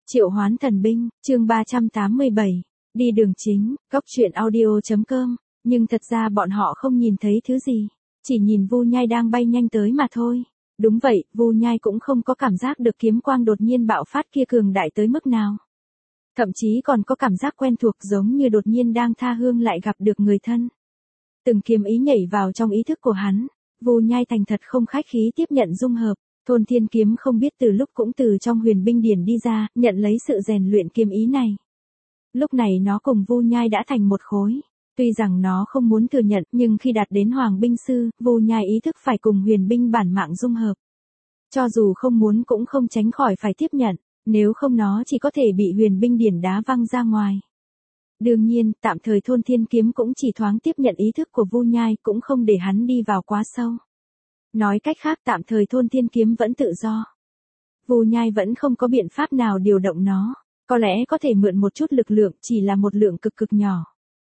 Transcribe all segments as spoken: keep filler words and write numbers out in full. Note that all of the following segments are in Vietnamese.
Triệu Hoán Thần Binh, chương ba trăm tám mươi bảy, đi đường chính, góc truyện audio.com, nhưng thật ra bọn họ không nhìn thấy thứ gì, chỉ nhìn Vu Nhai đang bay nhanh tới mà thôi. Đúng vậy, Vu Nhai cũng không có cảm giác được kiếm quang đột nhiên bạo phát kia cường đại tới mức nào. Thậm chí còn có cảm giác quen thuộc giống như đột nhiên đang tha hương lại gặp được người thân. Từng kiếm ý nhảy vào trong ý thức của hắn, Vu Nhai thành thật không khách khí tiếp nhận dung hợp. Thôn Thiên Kiếm không biết từ lúc cũng từ trong huyền binh điển đi ra, nhận lấy sự rèn luyện kiếm ý này. Lúc này nó cùng Vu Nhai đã thành một khối. Tuy rằng nó không muốn thừa nhận, nhưng khi đạt đến Hoàng binh sư, Vu Nhai ý thức phải cùng huyền binh bản mạng dung hợp. Cho dù không muốn cũng không tránh khỏi phải tiếp nhận, nếu không nó chỉ có thể bị huyền binh điển đá văng ra ngoài. Đương nhiên, tạm thời Thôn Thiên Kiếm cũng chỉ thoáng tiếp nhận ý thức của Vu Nhai, cũng không để hắn đi vào quá sâu. Nói cách khác, tạm thời Thôn Thiên Kiếm vẫn tự do. Vu Nhai vẫn không có biện pháp nào điều động nó, có lẽ có thể mượn một chút lực lượng, chỉ là một lượng cực cực nhỏ.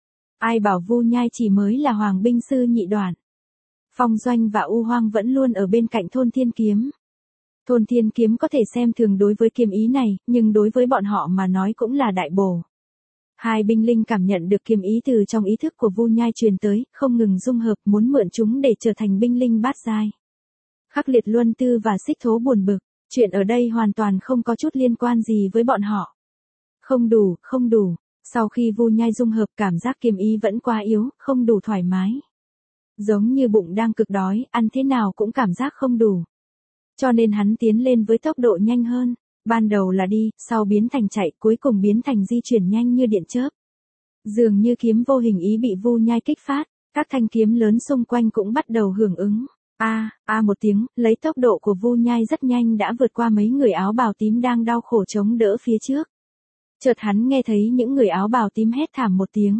Ai bảo Vu Nhai chỉ mới là Hoàng binh sư nhị đoạn. Phong Doanh và U Hoang vẫn luôn ở bên cạnh Thôn Thiên Kiếm. Thôn Thiên Kiếm có thể xem thường đối với kiếm ý này, nhưng đối với bọn họ mà nói cũng là đại bổ. Hai binh linh cảm nhận được kiếm ý từ trong ý thức của Vu Nhai truyền tới, không ngừng dung hợp, muốn mượn chúng để trở thành binh linh bát giai. Khắc Liệt Luân Tư và Xích Thố buồn bực, chuyện ở đây hoàn toàn không có chút liên quan gì với bọn họ. Không đủ, không đủ, sau khi Vu Nhai dung hợp cảm giác kiếm ý vẫn quá yếu, không đủ thoải mái. Giống như bụng đang cực đói, ăn thế nào cũng cảm giác không đủ. Cho nên hắn tiến lên với tốc độ nhanh hơn. Ban đầu là đi, sau biến thành chạy, cuối cùng biến thành di chuyển nhanh như điện chớp. Dường như kiếm vô hình ý bị Vu Nhai kích phát, các thanh kiếm lớn xung quanh cũng bắt đầu hưởng ứng. A, a một tiếng, lấy tốc độ của Vu Nhai rất nhanh đã vượt qua mấy người áo bào tím đang đau khổ chống đỡ phía trước. Chợt hắn nghe thấy những người áo bào tím hét thảm một tiếng.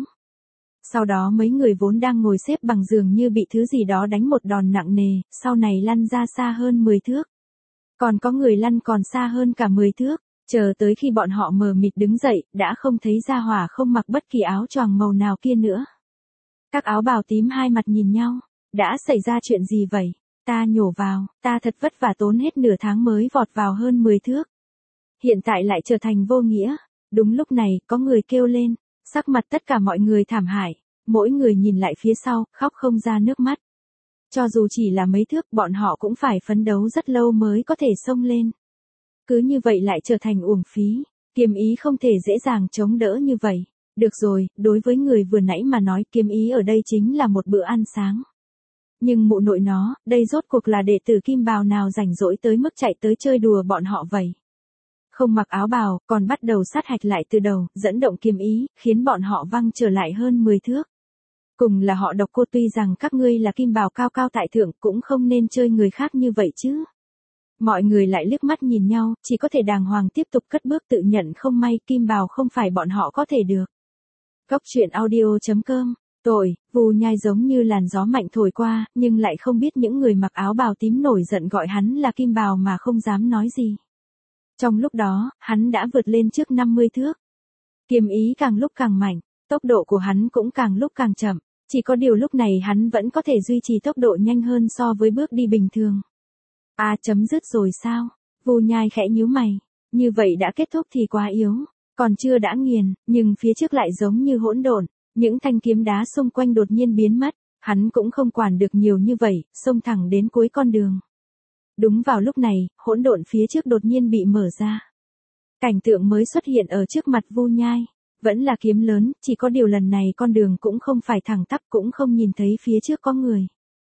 Sau đó mấy người vốn đang ngồi xếp bằng giường như bị thứ gì đó đánh một đòn nặng nề, sau này lăn ra xa hơn mười thước. Còn có người lăn còn xa hơn cả mười thước, chờ tới khi bọn họ mờ mịt đứng dậy, đã không thấy gia hỏa không mặc bất kỳ áo choàng màu nào kia nữa. Các áo bào tím hai mặt nhìn nhau, đã xảy ra chuyện gì vậy? Ta nhổ vào, ta thật vất vả tốn hết nửa tháng mới vọt vào hơn mười thước. Hiện tại lại trở thành vô nghĩa. Đúng lúc này, có người kêu lên, sắc mặt tất cả mọi người thảm hại, mỗi người nhìn lại phía sau, khóc không ra nước mắt. Cho dù chỉ là mấy thước, bọn họ cũng phải phấn đấu rất lâu mới có thể xông lên. Cứ như vậy lại trở thành uổng phí, kiếm ý không thể dễ dàng chống đỡ như vậy. Được rồi, đối với người vừa nãy mà nói kiếm ý ở đây chính là một bữa ăn sáng. Nhưng mụ nội nó, đây rốt cuộc là đệ tử kim bào nào rảnh rỗi tới mức chạy tới chơi đùa bọn họ vậy. Không mặc áo bào, còn bắt đầu sát hạch lại từ đầu, dẫn động kiếm ý, khiến bọn họ văng trở lại hơn mười thước. Cùng là họ Độc Cô, tuy rằng các ngươi là kim bào cao cao tại thượng, cũng không nên chơi người khác như vậy chứ. Mọi người lại liếc mắt nhìn nhau, chỉ có thể đàng hoàng tiếp tục cất bước tự nhận không may, kim bào không phải bọn họ có thể được. Góc truyện audio.com, tội, Vu Nhai giống như làn gió mạnh thổi qua, nhưng lại không biết những người mặc áo bào tím nổi giận gọi hắn là kim bào mà không dám nói gì. Trong lúc đó, hắn đã vượt lên trước năm mươi thước. Kiếm ý càng lúc càng mạnh, tốc độ của hắn cũng càng lúc càng chậm, chỉ có điều lúc này hắn vẫn có thể duy trì tốc độ nhanh hơn so với bước đi bình thường. À, chấm dứt rồi sao? Vu Nhai khẽ nhíu mày, như vậy đã kết thúc thì quá yếu, còn chưa đã nghiền, nhưng phía trước lại giống như hỗn độn, những thanh kiếm đá xung quanh đột nhiên biến mất, hắn cũng không quản được nhiều như vậy, xông thẳng đến cuối con đường. Đúng vào lúc này, hỗn độn phía trước đột nhiên bị mở ra. Cảnh tượng mới xuất hiện ở trước mặt Vu Nhai, vẫn là kiếm lớn, chỉ có điều lần này con đường cũng không phải thẳng tắp, cũng không nhìn thấy phía trước có người.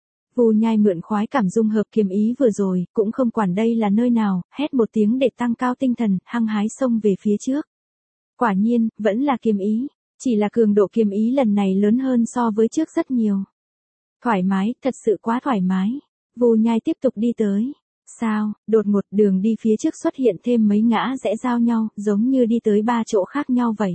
Vu Nhai mượn khoái cảm dung hợp kiếm ý vừa rồi, cũng không quản đây là nơi nào, hét một tiếng để tăng cao tinh thần, hăng hái xông về phía trước. Quả nhiên, vẫn là kiếm ý, chỉ là cường độ kiếm ý lần này lớn hơn so với trước rất nhiều. Thoải mái, thật sự quá thoải mái. Vu Nhai tiếp tục đi tới. Sao, đột ngột đường đi phía trước xuất hiện thêm mấy ngã rẽ giao nhau, giống như đi tới ba chỗ khác nhau vậy.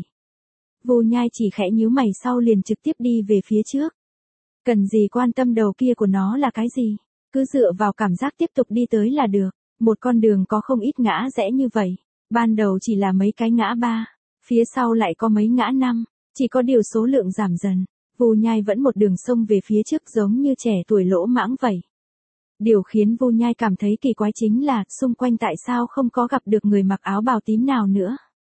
Vu Nhai chỉ khẽ nhíu mày sau liền trực tiếp đi về phía trước. Cần gì quan tâm đầu kia của nó là cái gì, cứ dựa vào cảm giác tiếp tục đi tới là được. Một con đường có không ít ngã rẽ như vậy, ban đầu chỉ là mấy cái ngã ba, phía sau lại có mấy ngã năm, chỉ có điều số lượng giảm dần. Vu Nhai vẫn một đường xông về phía trước giống như trẻ tuổi lỗ mãng vậy. Điều khiến Vu Nhai cảm thấy kỳ quái chính là, xung quanh tại sao không có gặp được người mặc áo bào tím nào nữa.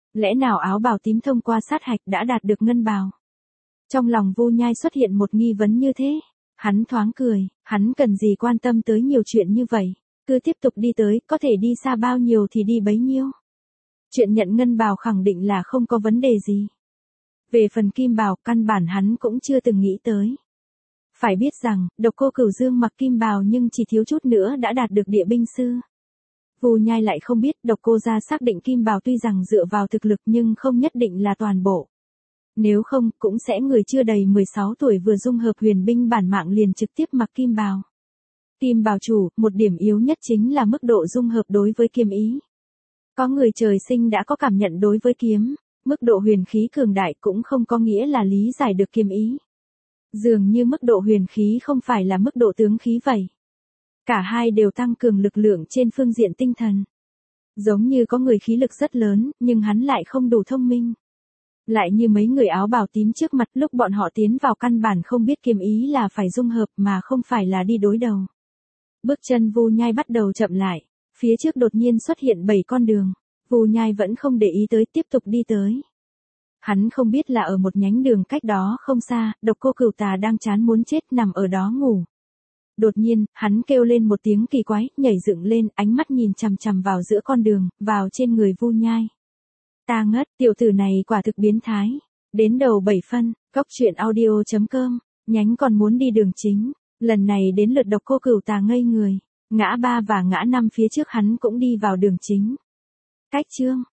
Lẽ nào áo bào tím thông qua sát hạch đã đạt được ngân bào? Trong lòng Vu Nhai xuất hiện một nghi vấn như thế. Hắn thoáng cười, hắn cần gì quan tâm tới nhiều chuyện như vậy. Cứ tiếp tục đi tới, có thể đi xa bao nhiêu thì đi bấy nhiêu. Chuyện nhận ngân bào khẳng định là không có vấn đề gì. Về phần kim bào, căn bản hắn cũng chưa từng nghĩ tới. Phải biết rằng, Độc Cô Cửu Dương mặc kim bào nhưng chỉ thiếu chút nữa đã đạt được địa binh sư. Vu Nhai lại không biết Độc Cô gia xác định kim bào tuy rằng dựa vào thực lực nhưng không nhất định là toàn bộ. Nếu không, cũng sẽ người chưa đầy mười sáu tuổi vừa dung hợp huyền binh bản mạng liền trực tiếp mặc kim bào. Kim bào chủ, một điểm yếu nhất chính là mức độ dung hợp đối với kiếm ý. Có người trời sinh đã có cảm nhận đối với kiếm, mức độ huyền khí cường đại cũng không có nghĩa là lý giải được kiếm ý. Dường như mức độ huyền khí không phải là mức độ tướng khí vậy. Cả hai đều tăng cường lực lượng trên phương diện tinh thần. Giống như có người khí lực rất lớn, nhưng hắn lại không đủ thông minh. Lại như mấy người áo bào tím trước mặt lúc bọn họ tiến vào căn bản không biết kiếm ý là phải dung hợp mà không phải là đi đối đầu. Bước chân Vu Nhai bắt đầu chậm lại, phía trước đột nhiên xuất hiện bảy con đường, Vu Nhai vẫn không để ý tới tiếp tục đi tới. Hắn không biết là ở một nhánh đường cách đó không xa, Độc Cô Cửu Tà đang chán muốn chết nằm ở đó ngủ. Đột nhiên, hắn kêu lên một tiếng kỳ quái, nhảy dựng lên, ánh mắt nhìn chằm chằm vào giữa con đường, vào trên người Vu Nhai. Ta ngất, tiểu tử này quả thực biến thái. Đến đầu bảy phân, cóc truyện audio chấm com, nhánh còn muốn đi đường chính. Lần này đến lượt Độc Cô Cửu Tà ngây người. Ngã ba và ngã năm phía trước hắn cũng đi vào đường chính. Cách chương.